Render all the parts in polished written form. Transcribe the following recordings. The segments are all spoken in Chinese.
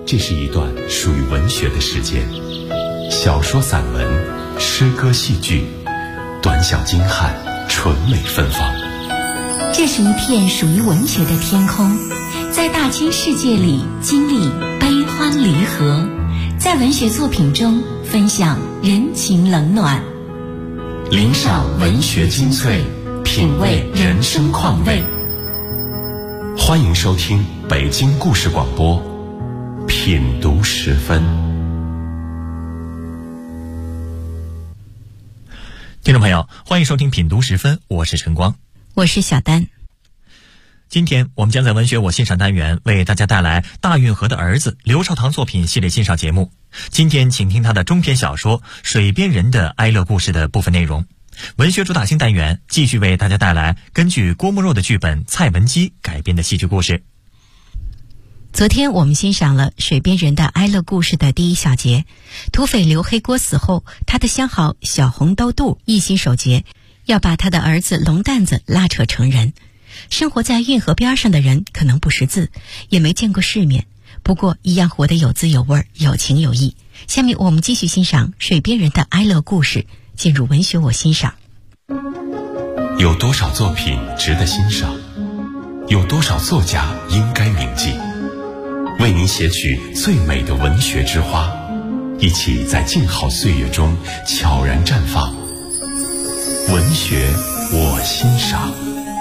这是一段属于文学的时间，小说、散文、诗歌、戏剧，短小精悍，纯美芬芳。 这是一片属于文学的天空，在大千世界里经历悲欢离合，在文学作品中分享人情冷暖， 领赏文学精粹，品味人生况味。欢迎收听北京故事广播品读时分。 听众朋友，欢迎收听品读时分，我是陈光， 我是小丹。 今天我们将在文学我欣赏单元为大家带来大运河的儿子刘少棠作品系列欣赏节目。今天请听他的中篇小说《水边人的哀乐故事》的部分内容。文学主打星单元继续为大家带来根据郭沫若的剧本《蔡文姬》改编的戏剧故事。 昨天我们欣赏了《水边人的哀乐故事》的第一小节，土匪刘黑锅死后，他的相好小红豆肚一心守节，要把他的儿子龙蛋子拉扯成人。生活在运河边上的人可能不识字，也没见过世面，不过一样活得有滋有味，有情有义。下面我们继续欣赏《水边人的哀乐故事》，进入文学我欣赏。 有多少作品值得欣赏？有多少作家应该铭记？为您写取最美的文学之花，一起在静好岁月中悄然绽放。文学我欣赏。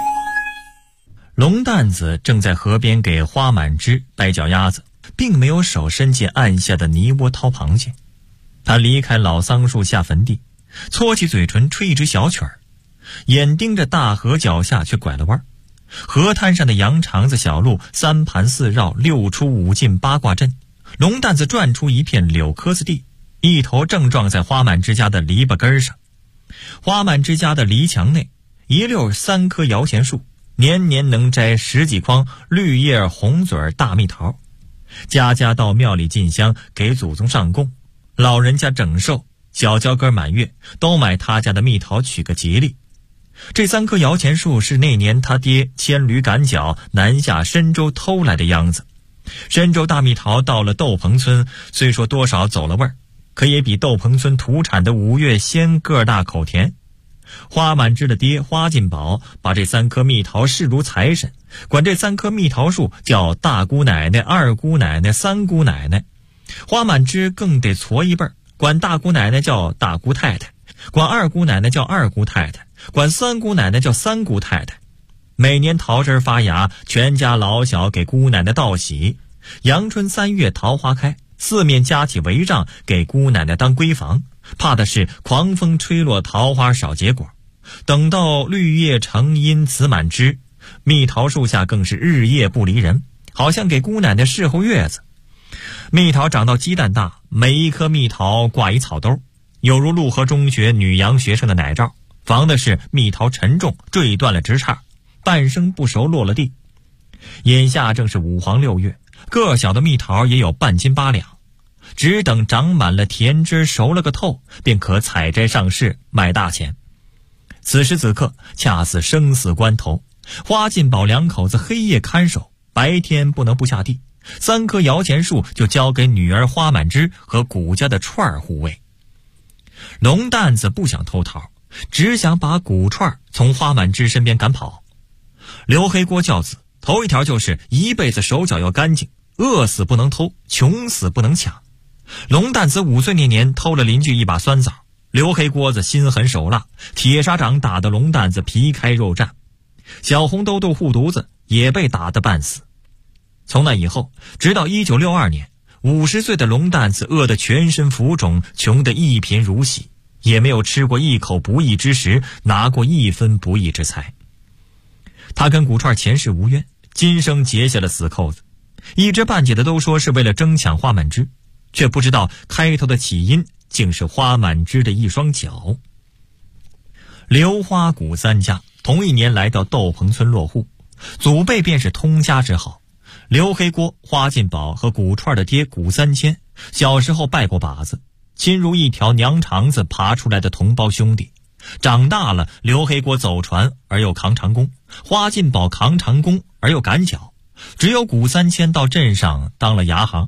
龙蛋子正在河边给花满枝掰脚丫子，并没有手伸进暗下的泥窝掏螃蟹。他离开老桑树下坟地，搓起嘴唇吹一支小曲儿，眼盯着大河脚下却拐了弯。河滩上的羊肠子小路三盘四绕，六出五进八卦阵。龙蛋子转出一片柳棵子地，一头正撞在花满枝家的篱笆根上。花满枝家的篱墙内一溜3棵摇钱树，年年能摘10几筐绿叶红嘴大蜜桃，家家到庙里进香给祖宗上供，老人家整寿小交根满月都买他家的蜜桃取个吉利。这3棵摇钱树是那年他爹牵驴赶脚南下深州偷来的秧子。深州大蜜桃到了窦棚村，虽说多少走了味儿，可也比窦棚村土产的5月鲜个大口甜。花满枝的爹花进宝把这3棵蜜桃视如财神，管这3棵蜜桃树叫大姑奶奶、二姑奶奶、三姑奶奶。花满枝更得矬一辈儿，管大姑奶奶叫大姑太太，管二姑奶奶叫二姑太太，管三姑奶奶叫三姑太太。每年桃枝发芽，全家老小给姑奶奶道喜。阳春3月桃花开，四面架起围帐给姑奶奶当闺房，怕的是狂风吹落桃花少结果。等到绿叶成荫雌满枝，蜜桃树下更是日夜不离人，好像给姑奶奶侍候月子。蜜桃长到鸡蛋大，每一颗蜜桃挂一草兜，有如陆河中学女洋学生的奶罩，防的是蜜桃沉重坠断了直杈，半生不熟落了地。眼下正是5黄6月，个小的蜜桃也有半斤8两，只等长满了甜汁熟了个透，便可采摘上市卖大钱。此时此刻恰似生死关头，花进宝2口子黑夜看守，白天不能不下地，3棵摇钱树就交给女儿花满枝和谷家的串儿护卫。龙蛋子不想偷桃，只想把谷串从花满枝身边赶跑。刘黑锅教子头一条就是一辈子手脚要干净，饿死不能偷，穷死不能抢。龙蛋子5岁那年偷了邻居一把酸枣，刘黑锅子心狠手辣，铁砂掌打得龙蛋子皮开肉绽。小红豆豆护犊子也被打得半死。从那以后，直到1962年，50岁的龙蛋子饿得全身浮肿，穷得一贫如洗，也没有吃过一口不义之食，拿过1分不义之财。他跟古串前世无冤，今生结下了死扣子，一知半解的都说是为了争抢花满枝，却不知道开头的起因竟是花满枝的一双脚。刘花谷3家同一年来到窦棚村落户，祖辈便是通家之好。刘黑锅、花进宝和古串的爹古三千小时候拜过把子，亲如一条娘肠子爬出来的同胞兄弟。长大了，刘黑锅走船而又扛长工，花进宝扛长工而又赶脚，只有古三千到镇上当了牙行，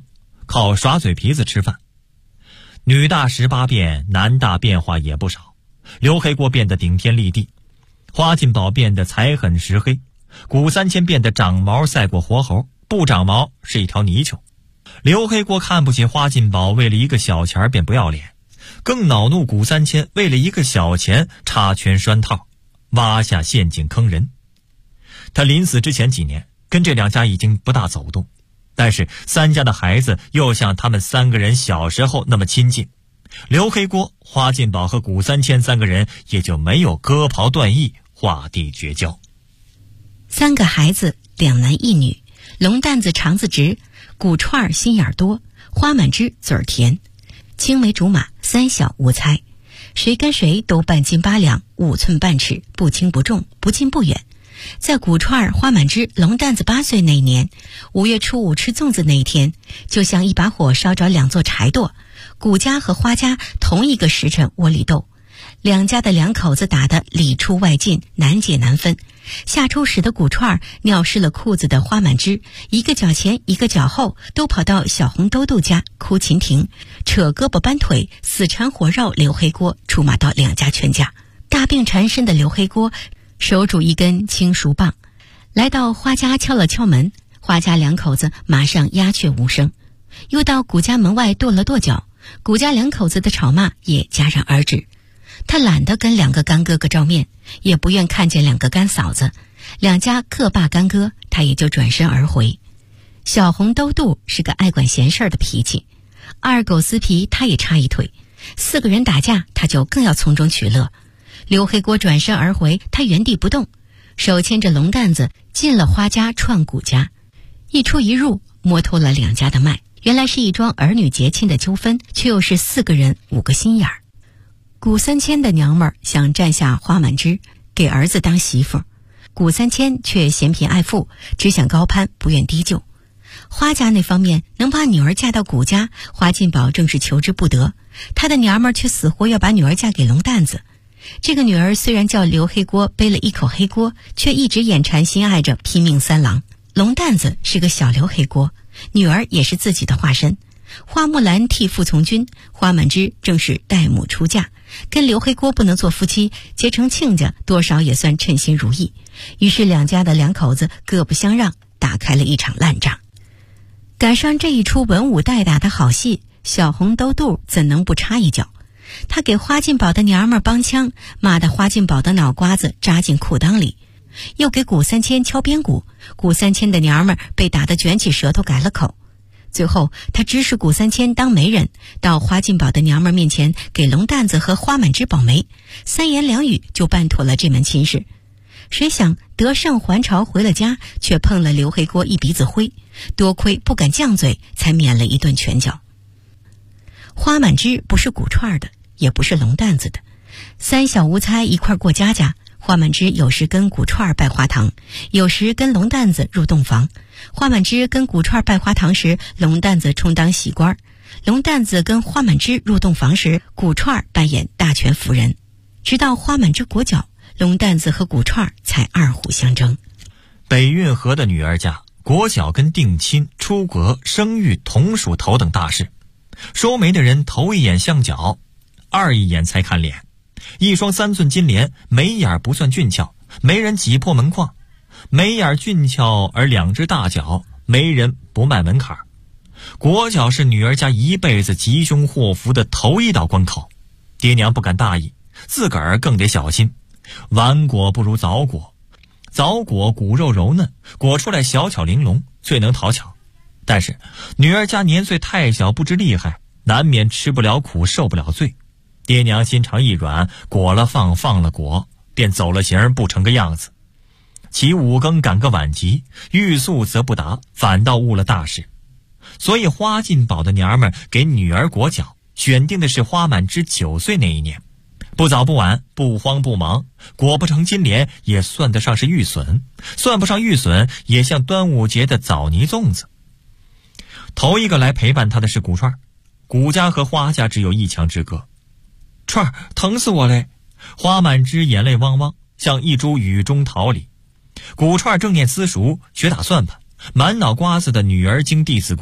靠耍嘴皮子吃饭。女大18变，男大变化也不少。刘黑锅变得顶天立地，花进宝变得才狠识黑，古三千变得长毛赛过活猴，不长毛是一条泥鳅。刘黑锅看不起花进宝，为了一个小钱便不要脸，更恼怒古三千为了一个小钱插圈拴套，挖下陷阱坑人。他临死之前几年跟这两家已经不大走动，但是三家的孩子又像他们三个人小时候那么亲近，刘黑锅、花进宝和古三千三个人也就没有割袍断义、画地绝交。 三个孩子2男1女，龙蛋子肠子直，古串心眼多，花满枝嘴儿甜，青梅竹马3小无猜，谁跟谁都半斤8两5寸半尺，不轻不重，不近不远。在古串花满枝龙蛋子8岁那年，5月初5吃粽子那一天，就像一把火烧着2座柴垛，古家和花家同一个时辰窝里斗，两家的两口子打得里出外进，难解难分。下抽屎的古串尿湿了裤子的花满枝，一个脚前一个脚后，都跑到小红兜兜家哭秦庭，扯胳膊扳腿，死缠活绕刘黑锅，出马到两家全家。大病缠身的刘黑锅手拄一根青熟棒，来到花家敲了敲门，花家两口子马上鸦雀无声。又到古家门外跺了跺脚，古家两口子的吵骂也戛然而止。他懒得跟2个干哥哥照面，也不愿看见2个干嫂子，两家各罢干戈，他也就转身而回。小红兜肚是个爱管闲事儿的脾气，二狗撕皮他也插一腿，4个人打架他就更要从中取乐。刘黑锅转身而回，他原地不动，手牵着龙蛋子进了花家串古家，一出一入摸透了2家的脉，原来是一桩儿女结亲的纠纷，却又是4个人5个心眼儿。古三千的娘们儿想占下花满枝，给儿子当媳妇，古三千却嫌贫爱富，只想高攀，不愿低就。花家那方面能把女儿嫁到古家，花进宝正是求之不得，他的娘们儿却死活要把女儿嫁给龙蛋子。这个女儿虽然叫刘黑锅，背了一口黑锅，却一直眼馋心爱着拼命三郎。龙蛋子是个小刘黑锅，女儿也是自己的化身。花木兰替父从军，花满枝正是代母出嫁，跟刘黑锅不能做夫妻，结成亲家多少也算称心如意。于是两家的两口子各不相让，打开了一场烂仗。赶上这一出文武代打的好戏，小红兜肚怎能不插一脚？他给花进宝的娘们儿帮腔，骂得花进宝的脑瓜子扎进裤裆里，又给古三千敲边鼓，古三千的娘们儿被打得卷起舌头改了口。最后他指使古三千当媒人，到花进宝的娘们面前给龙蛋子和花满枝保媒，3言2语就办妥了这门亲事。谁想得胜还朝回了家，却碰了刘黑锅一鼻子灰，多亏不敢犟嘴，才免了一顿拳脚。花满枝不是古串的，也不是龙蛋子的，3小无猜一块过家家。花满枝有时跟古串拜花堂，有时跟龙蛋子入洞房。花满枝跟古串拜花堂时，龙蛋子充当喜官；龙蛋子跟花满枝入洞房时，古串扮演大权夫人。直到花满枝裹脚，龙蛋子和古串才二虎相争。 北运河的女儿家，裹脚跟定亲、出阁、生育同属头等大事。收媒的人头一眼相脚，2一眼才看脸。一双3寸金莲，眉眼不算俊俏，没人挤破门框；眉眼俊俏而2只大脚，没人不迈门槛。裹脚是女儿家一辈子吉凶祸福的头一道关口，爹娘不敢大意，自个儿更得小心。晚裹不如早裹，早裹骨肉柔嫩，裹出来小巧玲珑，最能讨巧。但是女儿家年岁太小，不知厉害，难免吃不了苦，受不了罪。爹娘心肠一软，裹了放，放了裹，便走了形，不成个样子。起5更赶个晚集，欲速则不达，反倒误了大事。所以花进宝的娘们给女儿裹脚，选定的是花满枝9岁那一年，不早不晚，不慌不忙，裹不成金莲也算得上是玉笋，算不上玉笋也像端午节的枣泥粽子。头一个来陪伴他的是古串，古家和花家只有1墙之隔。串儿疼死我嘞！花满枝眼泪汪汪，像一株雨中桃李。古串正念私塾，学打算盘，满脑瓜子的女儿经弟子规。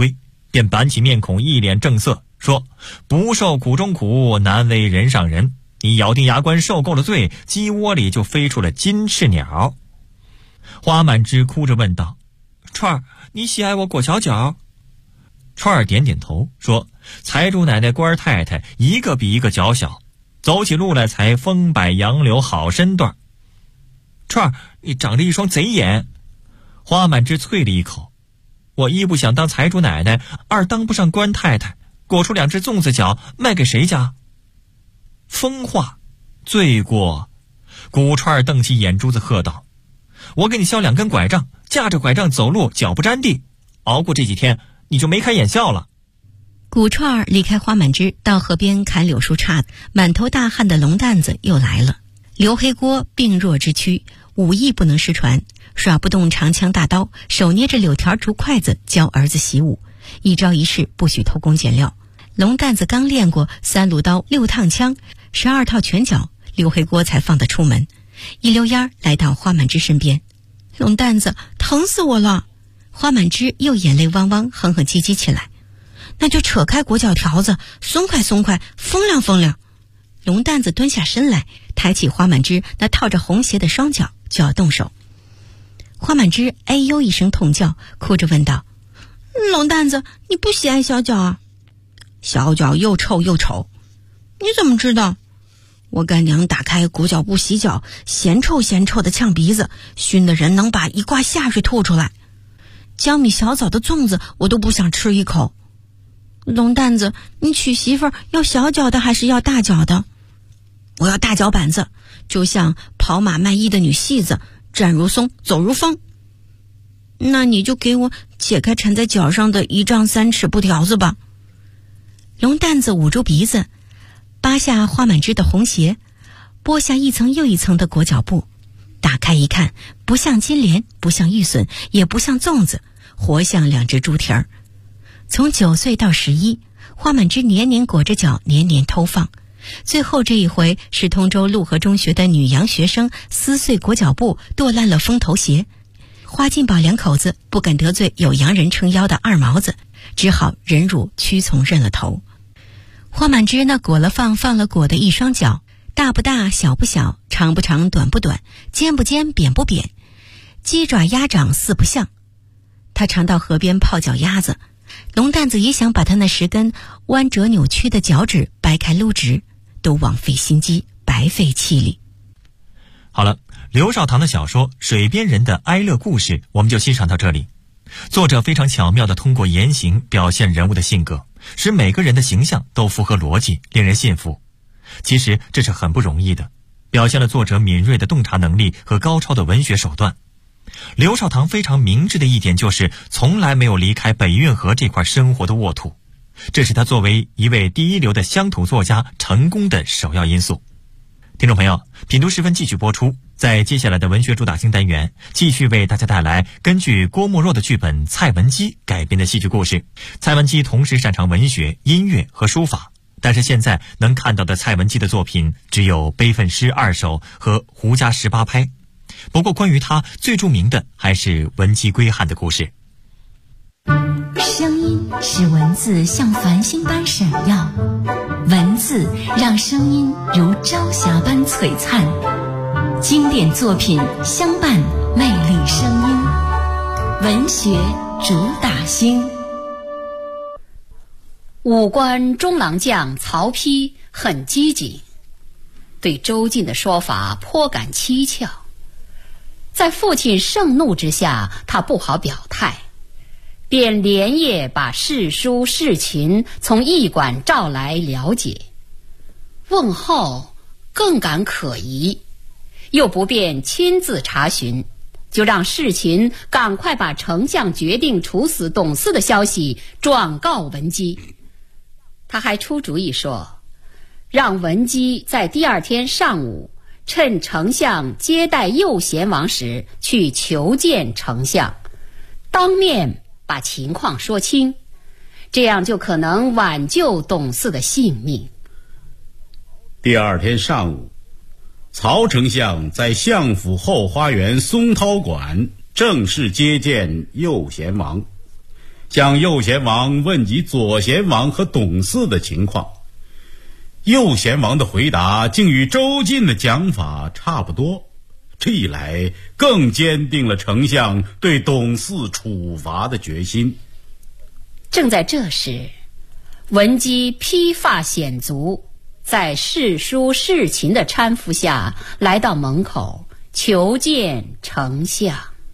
便板起面孔，一脸正色，说：“不受苦中苦，难为人上人。你咬定牙关受够了罪，鸡窝里就飞出了金翅鸟。”花满枝哭着问道：“串儿，你喜爱我裹小脚？”串儿点点头，说：“财主奶奶、官太太一个比一个脚小，走起路来才风摆杨柳好身段。”串儿，你长着一双贼眼。花满枝啐了一口：“我一不想当财主奶奶，二当不上官太太，裹出2只粽子脚卖给谁家？”疯话，罪过！古串瞪起眼珠子喝道：“我给你削2根拐杖，架着拐杖走路，脚不沾地，熬过这几天，你就眉开眼笑了。” 古串离开花满枝，到河边砍柳树杈，满头大汗的龙蛋子又来了。刘黑锅病弱之躯，武艺不能失传，耍不动长枪大刀，手捏着柳条竹筷子教儿子习武，一招一式不许偷工减料。龙蛋子刚练过3炉刀、6趟枪、12套拳脚，刘黑锅才放得出门。一溜烟来到花满枝身边：“龙蛋子，疼死我了！”花满枝又眼泪汪汪，哼哼唧唧起来：“那就扯开裹脚条子，松快松快，风凉风凉。”龙蛋子蹲下身来，抬起花满枝那套着红鞋的双脚，就要动手。花满枝哎呦一声痛叫，哭着问道：“龙蛋子，你不喜爱小脚啊？”“小脚又臭又丑。”“你怎么知道？”“我干娘打开裹脚布洗脚，咸臭咸臭的呛鼻子，熏得人能把一挂下水吐出来。江米小枣的粽子我都不想吃一口。”“龙蛋子，你娶媳妇儿要小脚的还是要大脚的？”“我要大脚板子，就像跑马卖艺的女戏子，站如松，走如风。”“那你就给我解开缠在脚上的1丈3尺布条子吧。”龙蛋子捂住鼻子，扒下花满枝的红鞋，剥下一层又一层的裹脚布，打开一看，不像金莲，不像玉笋，也不像粽子，活像2只猪蹄儿。从9岁到11，花满枝年年裹着脚，年年偷放。最后这一回是通州陆河中学的女洋学生撕碎裹脚布，剁烂了风头鞋。花金宝2口子不敢得罪有洋人撑腰的二毛子，只好忍辱屈从认了头。花满枝那裹了放，放了裹的一双脚，大不大，小不小，长不长，短不短，尖不尖，扁不扁，鸡爪鸭掌四不像。他常到河边泡脚丫子，龙蛋子也想把他那10根弯折扭曲的脚趾掰开撸直，都枉费心机，白费气力。 好了，刘少棠的小说《水边人的哀乐故事》我们就欣赏到这里。作者非常巧妙地通过言行表现人物的性格，使每个人的形象都符合逻辑，令人信服。其实这是很不容易的，表现了作者敏锐的洞察能力和高超的文学手段。刘少棠非常明智的一点就是从来没有离开北运河这块生活的沃土，这是他作为一位第一流的乡土作家成功的首要因素。听众朋友，品读时分继续播出，在接下来的文学主打星单元，继续为大家带来根据郭沫若的剧本《蔡文姬》改编的戏剧故事。蔡文姬同时擅长文学、音乐和书法，但是现在能看到的蔡文姬的作品只有《悲愤诗2首》和《胡笳18拍》。不过关于他最著名的还是文姬归汉的故事。 声音使文字像繁星般闪耀，文字让声音如朝霞般璀璨。经典作品相伴，魅力声音，文学主打星。 武官中郎将曹丕很机警，对周进的说法颇感蹊跷。在父亲盛怒之下，他不好表态，便连夜把士书士秦从驿馆召来了解。问后更感可疑，又不便亲自查询，就让士秦赶快把丞相决定处死董嗣的消息转告文姬。他还出主意说，让文姬在第2天上午趁丞相接待右贤王时去求见丞相，当面把情况说清，这样就可能挽救董嗣的性命。 第2天上午，曹丞相在相府后花园松涛馆正式接见右贤王。 向右贤王问及左贤王和董嗣的情况。右贤王的回答竟与周进的讲法差不多，这一来更坚定了丞相对董嗣处罚的决心。 正在这时，文姬披发显足，在士书侍秦的搀扶下来到门口求见丞相。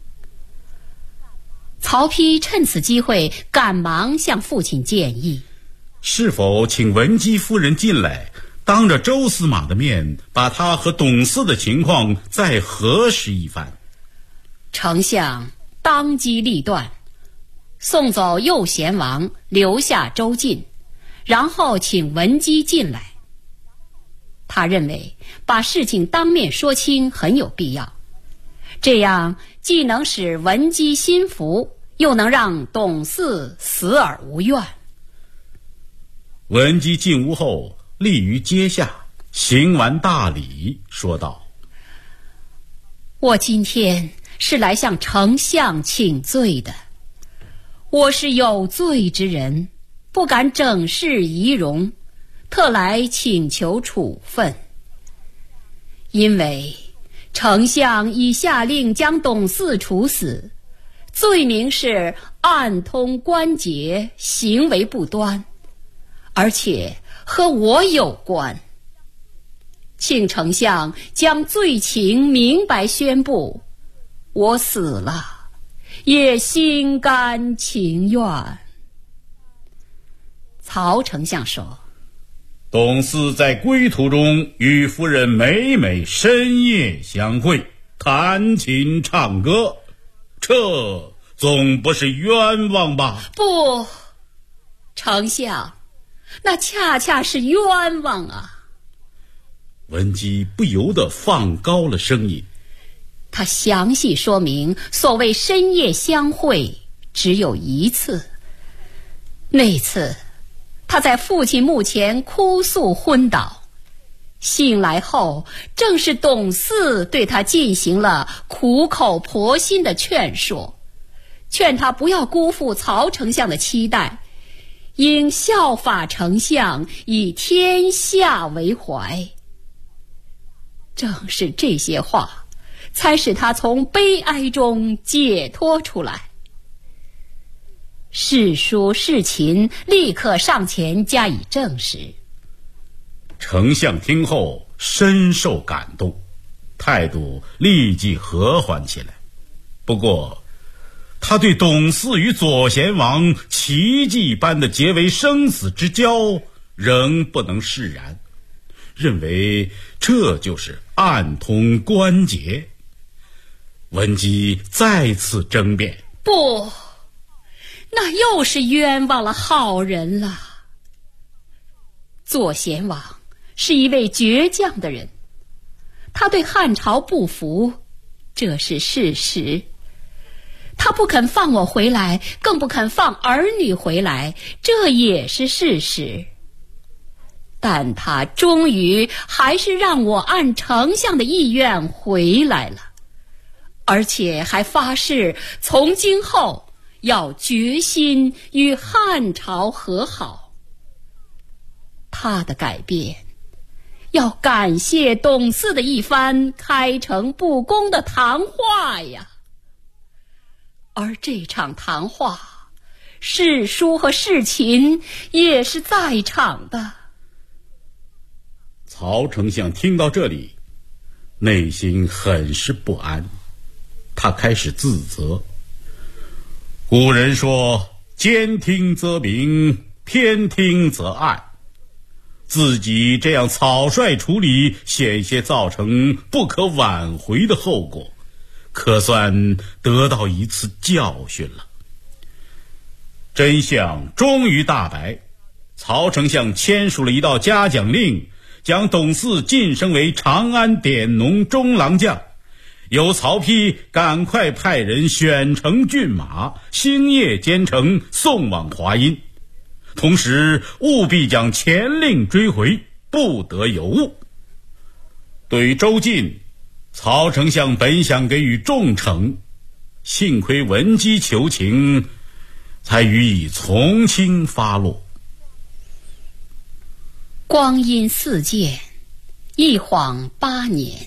曹丕趁此机会赶忙向父亲建议， 是否请文姬夫人进来，当着周司马的面把他和董嗣的情况再核实一番。 丞相当机立断，送走右贤王，留下周进，然后请文姬进来。他认为把事情当面说清很有必要，这样既能使文姬心服，又能让董嗣死而无怨。 文姬进屋后立于阶下，行完大礼，说道： 我今天是来向丞相请罪的，我是有罪之人，不敢整事仪容，特来请求处分。因为丞相已下令将董嗣处死，罪名是暗通关节，行为不端，而且和我有关。请丞相将罪情明白宣布，我死了也心甘情愿。曹丞相说： 董嗣在归途中与夫人每每深夜相会，弹琴唱歌，这总不是冤枉吧？ 不，丞相，那恰恰是冤枉啊！ 文姬不由得放高了声音。 他详细说明，所谓深夜相会只有一次，那次他在父亲墓前哭诉昏倒，醒来后正是董嗣对他进行了苦口婆心的劝说，劝他不要辜负曹丞相的期待，应效法丞相，以天下为怀。正是这些话才使他从悲哀中解脱出来。士书侍秦立刻上前加以证实。 丞相听后深受感动，态度立即和缓起来。不过他对董嗣与左贤王奇迹般的结为生死之交仍不能释然，认为这就是暗通关节。文姬再次争辩： 不，那又是冤枉了好人了。左贤王是一位倔强的人，他对汉朝不服，这是事实。他不肯放我回来，更不肯放儿女回来，这也是事实。但他终于还是让我按丞相的意愿回来了，而且还发誓从今后要决心与汉朝和好。他的改变要感谢董嗣的一番开诚布公的谈话呀。而这场谈话，士书和侍秦也是在场的。 曹丞相听到这里，内心很是不安，他开始自责。古人说：兼听则明，偏听则暗。自己这样草率处理，险些造成不可挽回的后果，可算得到一次教训了。真相终于大白，曹丞相签署了一道嘉奖令，将董嗣晋升为长安典农中郎将，由曹丕赶快派人选乘骏马，星夜兼程送往华阴，同时务必将前令追回，不得有误。对于周进，曹丞相本想给予重惩，幸亏文姬求情， 才予以从轻发落。 光阴似箭，一晃8年。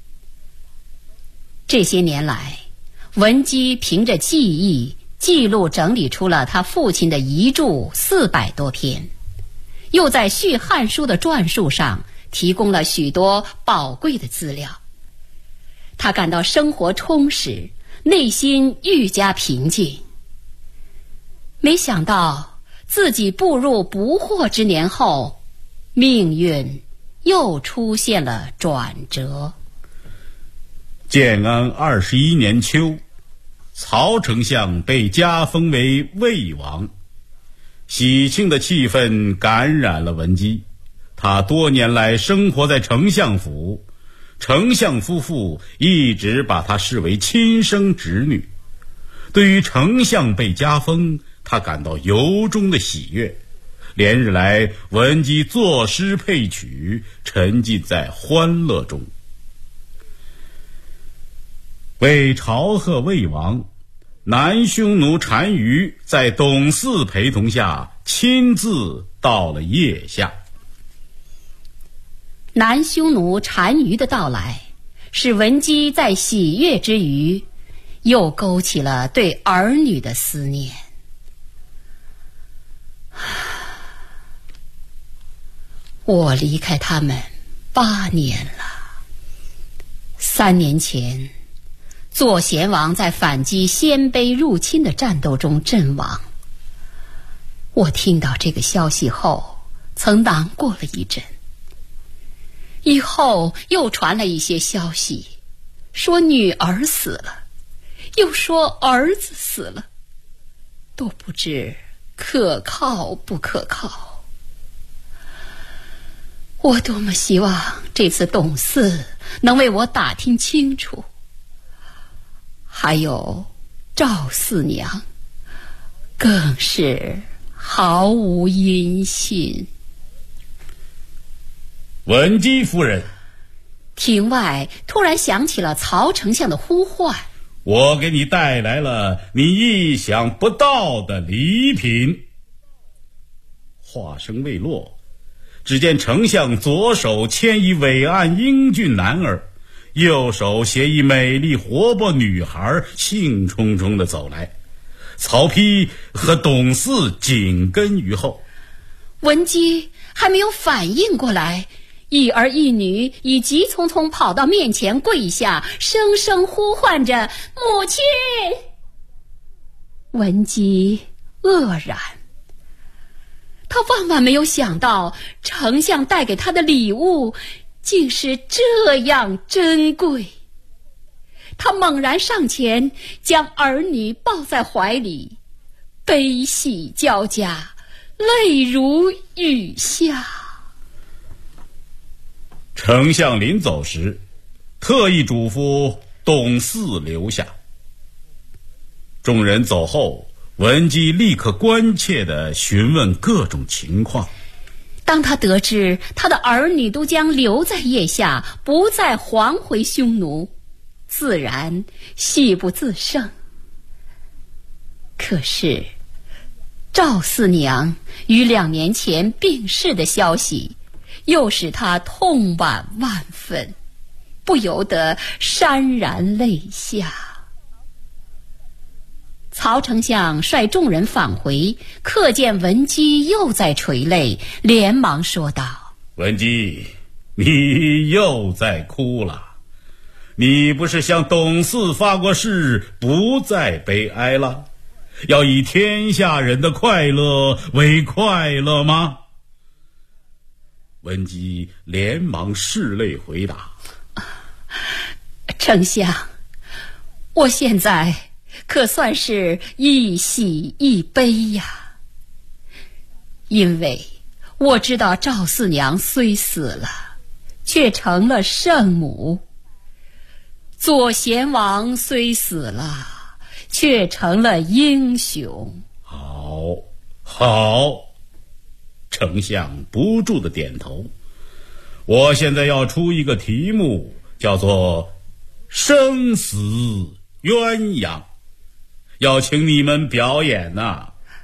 这些年来，文姬凭着记忆记录整理出了他父亲的遗著400多篇，又在《续汉书》的篆述上提供了许多宝贵的资料。他感到生活充实，内心愈加平静。没想到自己步入不惑之年后，命运又出现了转折。 建安21年秋，曹丞相被加封为魏王，喜庆的气氛感染了文姬。他多年来生活在丞相府，丞相夫妇一直把他视为亲生侄女。对于丞相被加封，他感到由衷的喜悦。连日来，文姬作诗配曲，沉浸在欢乐中。为朝贺魏王，南匈奴单于在董嗣陪同下亲自到了腋下。 南匈奴单于的到来，使文姬在喜悦之余，又勾起了对儿女的思念。我离开他们8年了。3年前，左贤王在反击鲜卑入侵的战斗中阵亡。我听到这个消息后，曾难过了一阵。以后又传来一些消息，说女儿死了，又说儿子死了，都不知可靠不可靠。我多么希望这次董嗣能为我打听清楚。还有赵四娘，更是毫无音信。 文姬夫人， 庭外突然响起了曹丞相的呼唤。 我给你带来了你意想不到的礼品。话声未落，只见丞相左手牵一伟岸英俊男儿，右手携一美丽活泼女孩，兴冲冲地走来。曹丕和董嗣紧跟于后。 文姬还没有反应过来，一儿一女已急匆匆跑到面前跪下，声声呼唤着母亲。文姬愕然，他万万没有想到丞相带给他的礼物竟是这样珍贵。他猛然上前，将儿女抱在怀里，悲喜交加，泪如雨下。 丞相临走时，特意嘱咐董嗣留下。众人走后，文姬立刻关切地询问各种情况。 当他得知他的儿女都将留在腋下，不再还回匈奴，自然喜不自胜。可是赵四娘于2年前病逝的消息，又使他痛惋万分，不由得潸然泪下。曹丞相率众人返回，客见文姬又在垂泪，连忙说道： 文姬，你又在哭了。你不是向董嗣发过誓，不再悲哀了，要以天下人的快乐为快乐吗？文姬连忙拭泪回答： 丞相，我现在可算是一喜一悲呀。因为我知道赵四娘虽死了，却成了圣母；左贤王虽死了，却成了英雄。 好，好。丞相不住地点头。我现在要出一个题目，叫做生死鸳鸯，要请你们表演呐。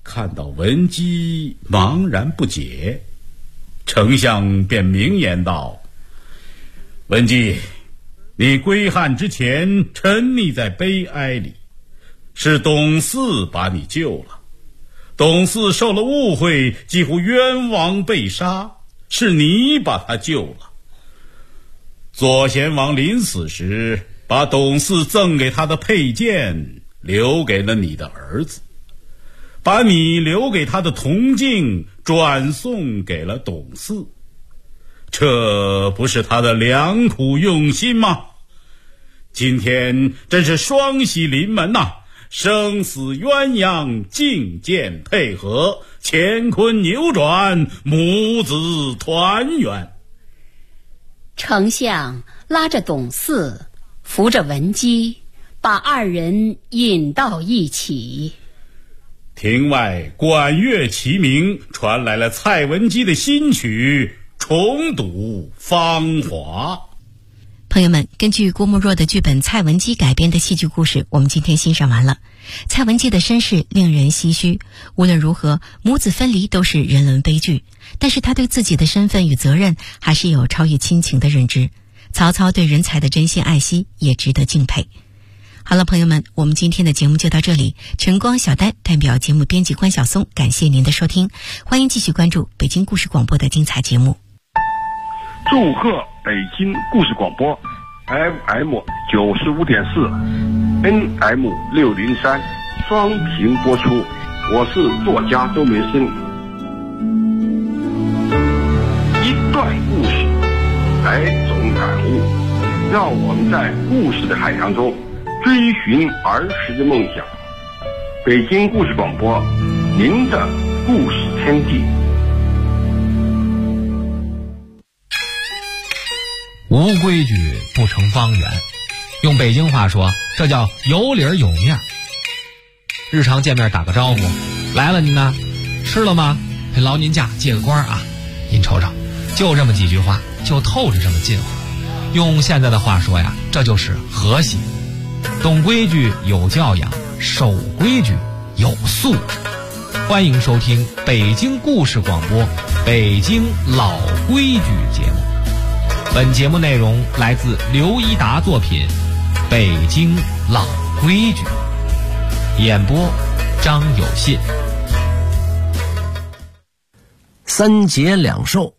看到文姬茫然不解，丞相便明言道：文姬，你归汉之前沉溺在悲哀里，是董嗣把你救了。董嗣受了误会，几乎冤枉被杀，是你把他救了。左贤王临死时，把董嗣赠给他的佩剑留给了你的儿子，把你留给他的铜镜转送给了董嗣，这不是他的良苦用心吗？今天真是双喜临门呐，生死鸳鸯境界配合，乾坤扭转，母子团圆。 丞相拉着董嗣，扶着文姬，把二人引到一起。 庭外管乐齐鸣，传来了蔡文姬的新曲《重读芳华》。 朋友们，根据郭沫若的剧本蔡文姬改编的戏剧故事，我们今天欣赏完了。蔡文姬的身世令人唏嘘，无论如何，母子分离都是人伦悲剧，但是他对自己的身份与责任还是有超越亲情的认知。曹操对人才的真心爱惜也值得敬佩。好了，朋友们，我们今天的节目就到这里。晨光小丹代表节目编辑关晓松，感谢您的收听，欢迎继续关注北京故事广播的精彩节目。 祝贺北京故事广播 FM 95.4 NM 603双频播出，我是作家周梅生。一段故事，百种感悟，让我们在故事的海洋中追寻儿时的梦想。北京故事广播，您的故事天地。 无规矩不成方圆，用北京话说，这叫有理有面。日常见面打个招呼，来了您呢，吃了吗？陪劳您驾借个光啊，您瞅瞅，就这么几句话，就透着这么近乎。用现在的话说呀，这就是和谐。懂规矩有教养，守规矩有素质。欢迎收听北京故事广播北京老规矩节目。本节目内容来自刘一达作品《北京老规矩》，演播张有信。 三节两寿，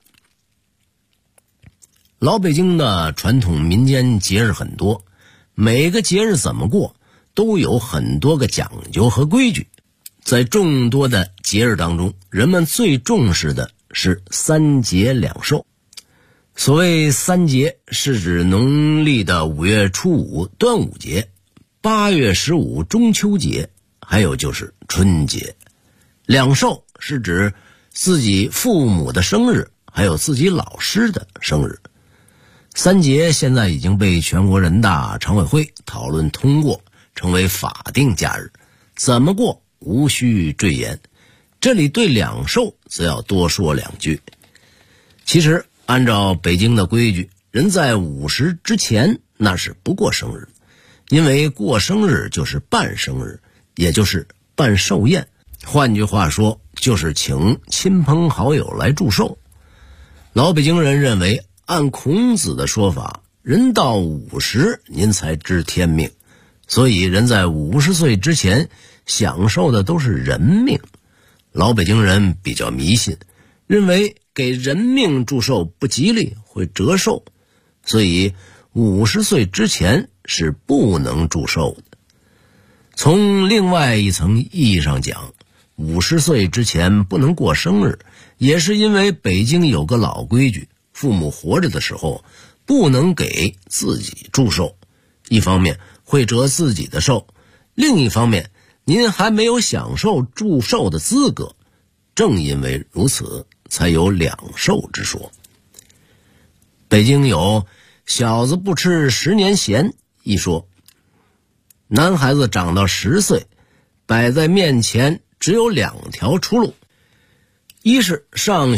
老北京的传统民间节日很多，每个节日怎么过都有很多个讲究和规矩。在众多的节日当中，人们最重视的是三节两寿。所谓三节，是指农历的5月初5端午节，8月15中秋节，还有就是春节。两寿是指自己父母的生日，还有自己老师的生日。三节现在已经被全国人大常委会讨论通过，成为法定假日，怎么过无需赘言。这里对两寿则要多说两句。其实按照北京的规矩，人在50之前那是不过生日，因为过生日就是办生日，也就是办寿宴。换句话说，就是请亲朋好友来祝寿。老北京人认为，按孔子的说法，人到50您才知天命，所以人在50岁之前享受的都是人命。老北京人比较迷信，认为给人命祝寿不吉利，会折寿，所以50岁之前是不能祝寿的。从另外一层意义上讲，50岁之前不能过生日，也是因为北京有个老规矩，父母活着的时候不能给自己祝寿，一方面会折自己的寿，另一方面您还没有享受祝寿的资格。正因为如此，才有两寿之说。北京有小子不吃10年咸一说，男孩子长到10岁，摆在面前只有2条出路，一是上